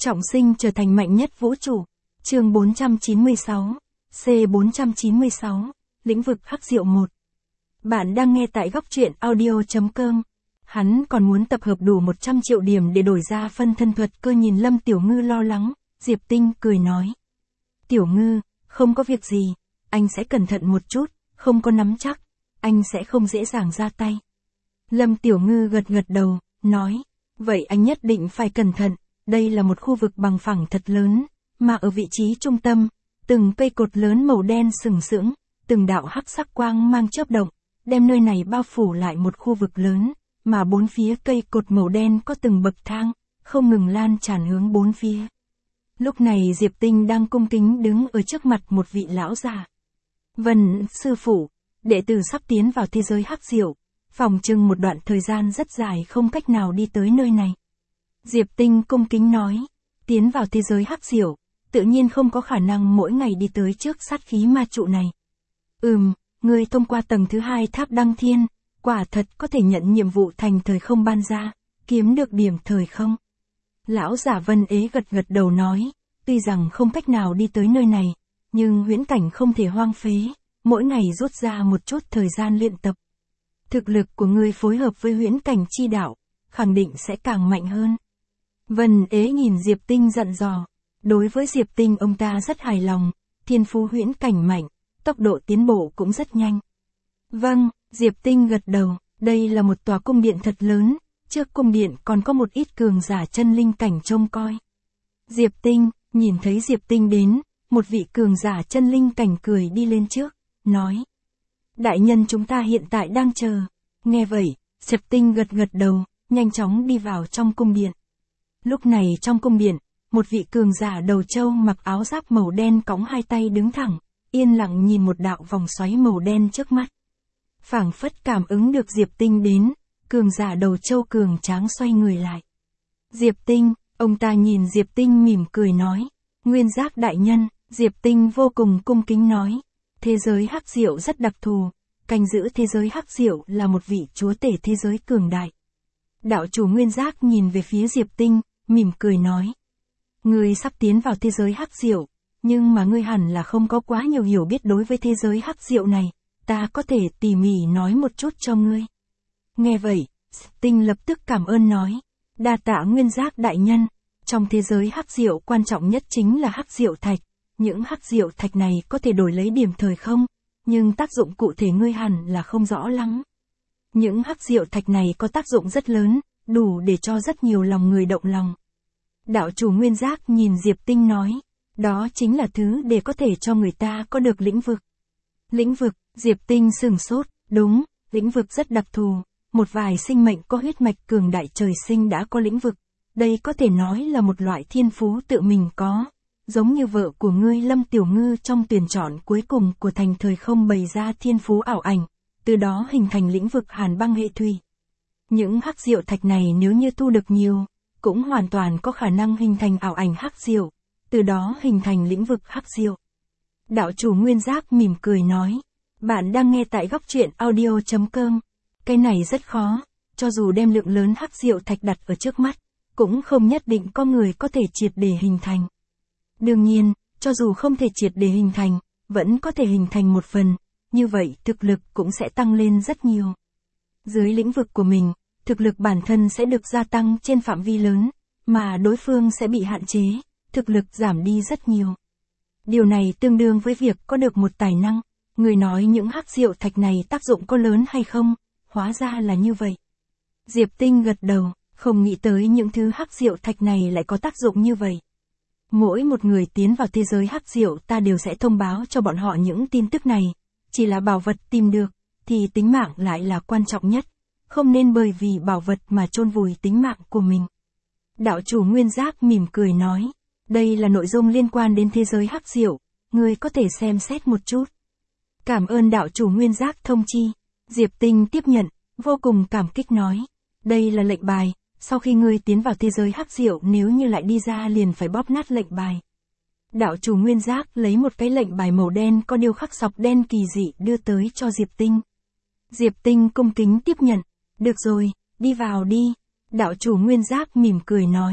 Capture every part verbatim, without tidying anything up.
Trọng sinh trở thành mạnh nhất vũ trụ. Chương bốn trăm chín mươi sáu. C bốn trăm chín mươi sáu. Lĩnh vực hắc diệu một. Bạn đang nghe tại góc truyện audio chấm com. Hắn còn muốn tập hợp đủ một trăm triệu điểm để đổi ra phân thân thuật cơ. Nhìn Lâm Tiểu Ngư lo lắng, Diệp Tinh cười nói. Tiểu Ngư, không có việc gì, anh sẽ cẩn thận một chút, không có nắm chắc, anh sẽ không dễ dàng ra tay. Lâm Tiểu Ngư gật gật đầu, nói, vậy anh nhất định phải cẩn thận, đây là một khu vực bằng phẳng thật lớn, mà ở vị trí trung tâm, từng cây cột lớn màu đen sừng sững, từng đạo hắc sắc quang mang chớp động, đem nơi này bao phủ lại một khu vực lớn, mà bốn phía cây cột màu đen có từng bậc thang, không ngừng lan tràn hướng bốn phía. Lúc này Diệp Tinh đang cung kính đứng ở trước mặt một vị lão già. Vân, sư phụ, đệ tử sắp tiến vào thế giới hắc diệu, phòng trừng một đoạn thời gian rất dài không cách nào đi tới nơi này. Diệp Tinh cung kính nói, tiến vào thế giới hắc diệu, tự nhiên không có khả năng mỗi ngày đi tới trước sát khí ma trụ này. Ừm, ngươi thông qua tầng thứ hai tháp đăng thiên, quả thật có thể nhận nhiệm vụ thành thời không ban ra, kiếm được điểm thời không. Lão giả Vân Ế gật gật đầu nói, tuy rằng không cách nào đi tới nơi này, nhưng huyễn cảnh không thể hoang phế, mỗi ngày rút ra một chút thời gian luyện tập. Thực lực của ngươi phối hợp với huyễn cảnh chi đạo, khẳng định sẽ càng mạnh hơn. Vân Ế nhìn Diệp Tinh dặn dò, đối với Diệp Tinh ông ta rất hài lòng, thiên phú huyễn cảnh mạnh, tốc độ tiến bộ cũng rất nhanh. Vâng, Diệp Tinh gật đầu, đây là một tòa cung điện thật lớn, trước cung điện còn có một ít cường giả chân linh cảnh trông coi. Diệp Tinh, nhìn thấy Diệp Tinh đến, một vị cường giả chân linh cảnh cười đi lên trước, nói. Đại nhân chúng ta hiện tại đang chờ. Nghe vậy, Diệp Tinh gật gật đầu, nhanh chóng đi vào trong cung điện. Lúc này trong cung điện, một vị cường giả đầu trâu mặc áo giáp màu đen cõng hai tay đứng thẳng, yên lặng nhìn một đạo vòng xoáy màu đen trước mắt. Phảng phất cảm ứng được Diệp Tinh đến, cường giả đầu trâu cường tráng xoay người lại. Diệp Tinh, ông ta nhìn Diệp Tinh mỉm cười nói, Nguyên Giác đại nhân. Diệp Tinh vô cùng cung kính nói, thế giới hắc diệu rất đặc thù, canh giữ thế giới hắc diệu là một vị chúa tể thế giới cường đại. Đạo chủ Nguyên Giác nhìn về phía Diệp Tinh, mỉm cười nói, ngươi sắp tiến vào thế giới hắc diệu, nhưng mà ngươi hẳn là không có quá nhiều hiểu biết đối với thế giới hắc diệu này, ta có thể tỉ mỉ nói một chút cho ngươi. Nghe vậy, Diệp Tinh lập tức cảm ơn nói, đa tạ Nguyên Giác đại nhân, trong thế giới hắc diệu quan trọng nhất chính là hắc diệu thạch. Những hắc diệu thạch này có thể đổi lấy điểm thời không, nhưng tác dụng cụ thể ngươi hẳn là không rõ lắm. Những hắc diệu thạch này có tác dụng rất lớn, đủ để cho rất nhiều lòng người động lòng. Đạo chủ Nguyên Giác nhìn Diệp Tinh nói, đó chính là thứ để có thể cho người ta có được lĩnh vực. Lĩnh vực, Diệp Tinh sửng sốt, đúng, lĩnh vực rất đặc thù, một vài sinh mệnh có huyết mạch cường đại trời sinh đã có lĩnh vực, đây có thể nói là một loại thiên phú tự mình có. Giống như vợ của ngươi Lâm Tiểu Ngư trong tuyển chọn cuối cùng của thành thời không bày ra thiên phú ảo ảnh, từ đó hình thành lĩnh vực hàn băng hệ thủy. Những hắc diệu thạch này nếu như thu được nhiều, cũng hoàn toàn có khả năng hình thành ảo ảnh hắc diệu, từ đó hình thành lĩnh vực hắc diệu. Đạo chủ Nguyên Giác mỉm cười nói, bạn đang nghe tại góc truyện audio chấm com, cái này rất khó, cho dù đem lượng lớn hắc diệu thạch đặt ở trước mắt, cũng không nhất định có người có thể triệt để hình thành. Đương nhiên, cho dù không thể triệt để hình thành, vẫn có thể hình thành một phần, như vậy thực lực cũng sẽ tăng lên rất nhiều. Dưới lĩnh vực của mình, thực lực bản thân sẽ được gia tăng trên phạm vi lớn, mà đối phương sẽ bị hạn chế, thực lực giảm đi rất nhiều. Điều này tương đương với việc có được một tài năng, người nói những hắc diệu thạch này tác dụng có lớn hay không, hóa ra là như vậy. Diệp Tinh gật đầu, không nghĩ tới những thứ hắc diệu thạch này lại có tác dụng như vậy. Mỗi một người tiến vào thế giới hắc diệu ta đều sẽ thông báo cho bọn họ những tin tức này, chỉ là bảo vật tìm được, thì tính mạng lại là quan trọng nhất, không nên bởi vì bảo vật mà chôn vùi tính mạng của mình. Đạo chủ Nguyên Giác mỉm cười nói, đây là nội dung liên quan đến thế giới hắc diệu, ngươi có thể xem xét một chút. Cảm ơn đạo chủ Nguyên Giác thông chi, Diệp Tinh tiếp nhận, vô cùng cảm kích nói, đây là lệnh bài. Sau khi ngươi tiến vào thế giới hắc diệu nếu như lại đi ra liền phải bóp nát lệnh bài. Đạo chủ Nguyên Giác lấy một cái lệnh bài màu đen có điêu khắc sọc đen kỳ dị đưa tới cho Diệp Tinh. Diệp Tinh cung kính tiếp nhận, được rồi, đi vào đi. Đạo chủ Nguyên Giác mỉm cười nói.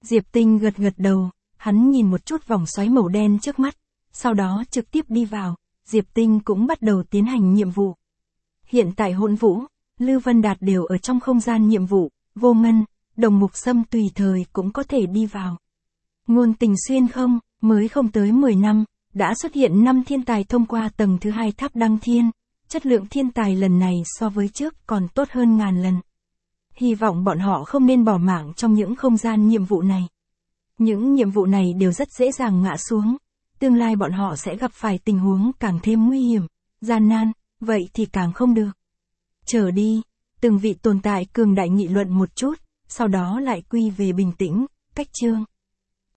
Diệp Tinh gật gật đầu, hắn nhìn một chút vòng xoáy màu đen trước mắt, sau đó trực tiếp đi vào, Diệp Tinh cũng bắt đầu tiến hành nhiệm vụ. Hiện tại Hỗn Vũ, Lưu Vân Đạt đều ở trong không gian nhiệm vụ, Vô Ngân, Đồng Mục Sâm tùy thời cũng có thể đi vào. Ngôn Tình Xuyên không, mới không tới mười năm, đã xuất hiện năm thiên tài thông qua tầng thứ hai tháp đăng thiên, chất lượng thiên tài lần này so với trước còn tốt hơn ngàn lần. Hy vọng bọn họ không nên bỏ mạng trong những không gian nhiệm vụ này. Những nhiệm vụ này đều rất dễ dàng ngã xuống, tương lai bọn họ sẽ gặp phải tình huống càng thêm nguy hiểm, gian nan, vậy thì càng không được. Chờ đi, từng vị tồn tại cường đại nghị luận một chút, sau đó lại quy về bình tĩnh, cách chương.